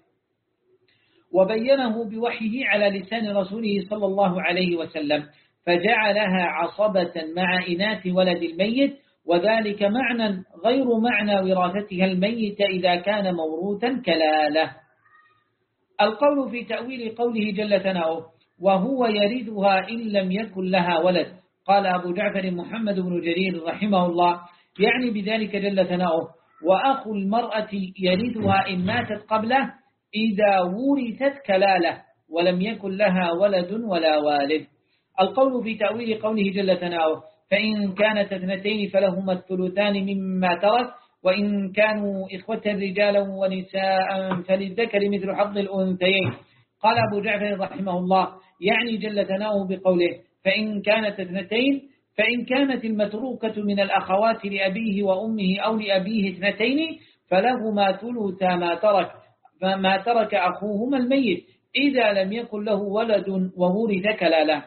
وبينه بوحيه على لسان رسوله صلى الله عليه وسلم، فجعلها عصبة مع إناث ولد الميت، وذلك معنى غير معنى وراثتها الميت إذا كان موروثا كلالة. القول في تأويل قوله جل ثناؤه وهو يرثها إن لم يكن لها ولد، قال أبو جعفر محمد بن جرير رحمه الله يعني بذلك جل ثناؤه وأخو المرأة يرثها إن ماتت قبله إذا ورثت كلالة ولم يكن لها ولد ولا والد. القول في تأويل قوله جل ثناؤه فإن كانت اثنتين فلهما الثلثان مما ترك وإن كانوا إخوة رجالا ونساء فللذكر مثل حظ الأنثيين، قال أبو جعفر رحمه الله يعني جل ثناؤه بقوله فإن كانت اثنتين فإن كانت المتروكة من الأخوات لأبيه وأمه أو لأبيه اثنتين فلهما ثلث ما ترك فما ترك أخوهما الميت إذا لم يكن له ولد وورث كلالة.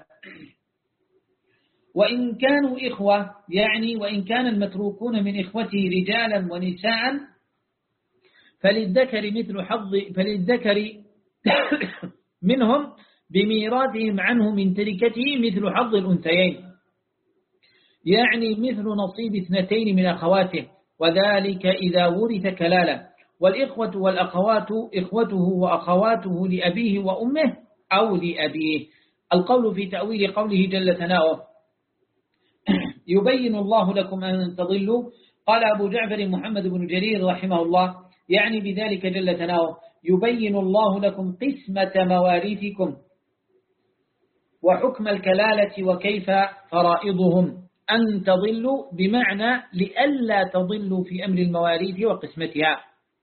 وإن كانوا إخوة يعني وإن كان المتروكون من إخوته رجالا ونساء فللذكر مثل حظ فللذكر منهم بميراثهم عنه من تركته مثل حظ الأنثيين، يعني مثل نصيب اثنتين من أخواته، وذلك إذا ورث كلالة. والإخوة والأخوات إخوته وأخواته لأبيه وأمه أو لأبيه. القول في تأويل قوله جل ثناؤه يبين الله لكم أن تضلوا، قال أبو جعفر محمد بن جرير رحمه الله يعني بذلك جل ثناؤه يبين الله لكم قسمة مواريثكم وحكم الكلالة وكيف فرائضهم أن تضلوا بمعنى لئلا تضلوا في أمر المواريث وقسمتها،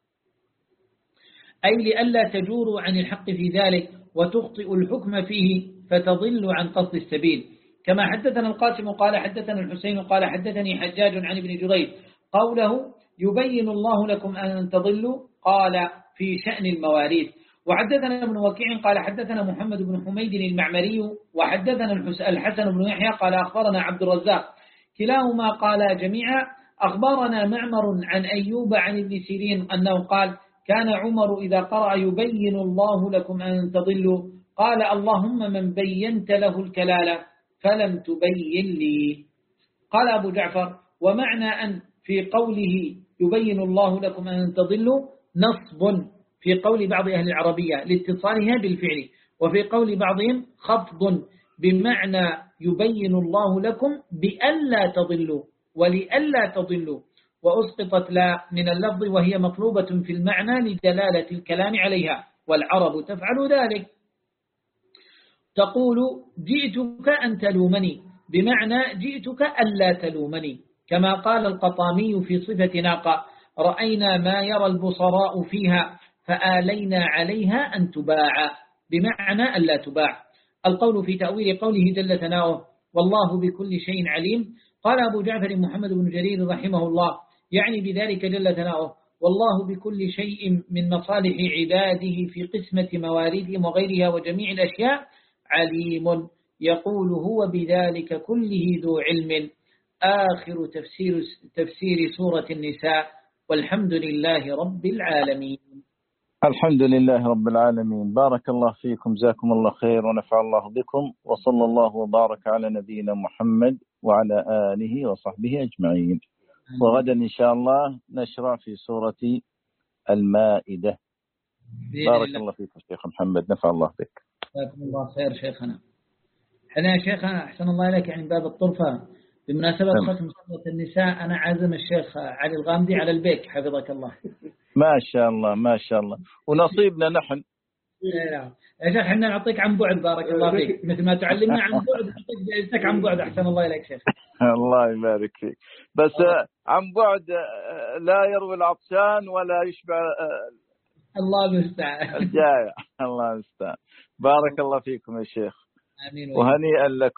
أي لئلا تجوروا عن الحق في ذلك وتخطئوا الحكم فيه فتضلوا عن قصد السبيل. كما حدثنا القاسم قال حدثنا الحسين قال حدثني حجاج عن ابن جريج قوله يبين الله لكم أن تضلوا قال في شأن المواريث. وحدثنا ابن وكيع قال حدثنا محمد بن حميد المعمري وحدثنا الحسن بن يحيى قال أخبرنا عبد الرزاق كلاهما قال جميعا أخبرنا معمر عن أيوب عن ابن سيرين أنه قال كان عمر إذا قرأ يبين الله لكم أن تضلوا قال اللهم من بينت له الكلالة فلم تبين لي. قال أبو جعفر ومعنى أن في قوله يبين الله لكم أن تضلوا نصب في قول بعض أهل العربية لاتصالها بالفعل، وفي قول بعضهم خفض بمعنى يبين الله لكم بألا تضلوا ولألا تضلوا، وأسقطت لا من اللفظ وهي مطلوبة في المعنى لدلالة الكلام عليها، والعرب تفعل ذلك. تقول جئتك أن تلومني بمعنى جئتك ألا تلومني، كما قال القطامي في صفة ناقة رأينا ما يرى البصراء فيها فآلينا عليها أن تباع بمعنى ألا تباع. القول في تأويل قوله جل ثناؤه والله بكل شيء عليم، قال أبو جعفر محمد بن جرير رحمه الله يعني بذلك جل ثناؤه والله بكل شيء من مصالح عباده في قسمة مواريثهم وغيرها وجميع الأشياء عليم، يقول هو بذلك كله ذو علم. آخر تفسير, تفسير سورة النساء، والحمد لله رب العالمين. الحمد لله رب العالمين. بارك الله فيكم، جزاكم الله خير ونفع الله بكم، وصلى الله وبارك على نبينا محمد وعلى آله وصحبه أجمعين. وغدا إن شاء الله نشرع في سورة المائدة. بارك الله. الله فيك شيخ محمد، نفع الله بك. جزاكم الله خير شيخنا. احنا يا شيخنا أحسن الله إليك، يعني باب الطرفة بمناسبة ختم سورة النساء أنا عازم الشيخ علي الغامدي على البيك حفظك الله. ما شاء الله ما شاء الله، ونصيبنا نحن. يا شيخ احنا نعطيك عن بعد بارك الله فيك، مثل ما تعلمنا عن بعد نعطيك جائزتك عن بعد. أحسن الله إليك شيخ. الله يبارك فيك. بس الله. عن بعد لا يروي العطشان ولا يشبع الله المستعان الجائع. الله المستعان. بارك الله فيكم يا شيخ. آمين. وهنيئا لكم.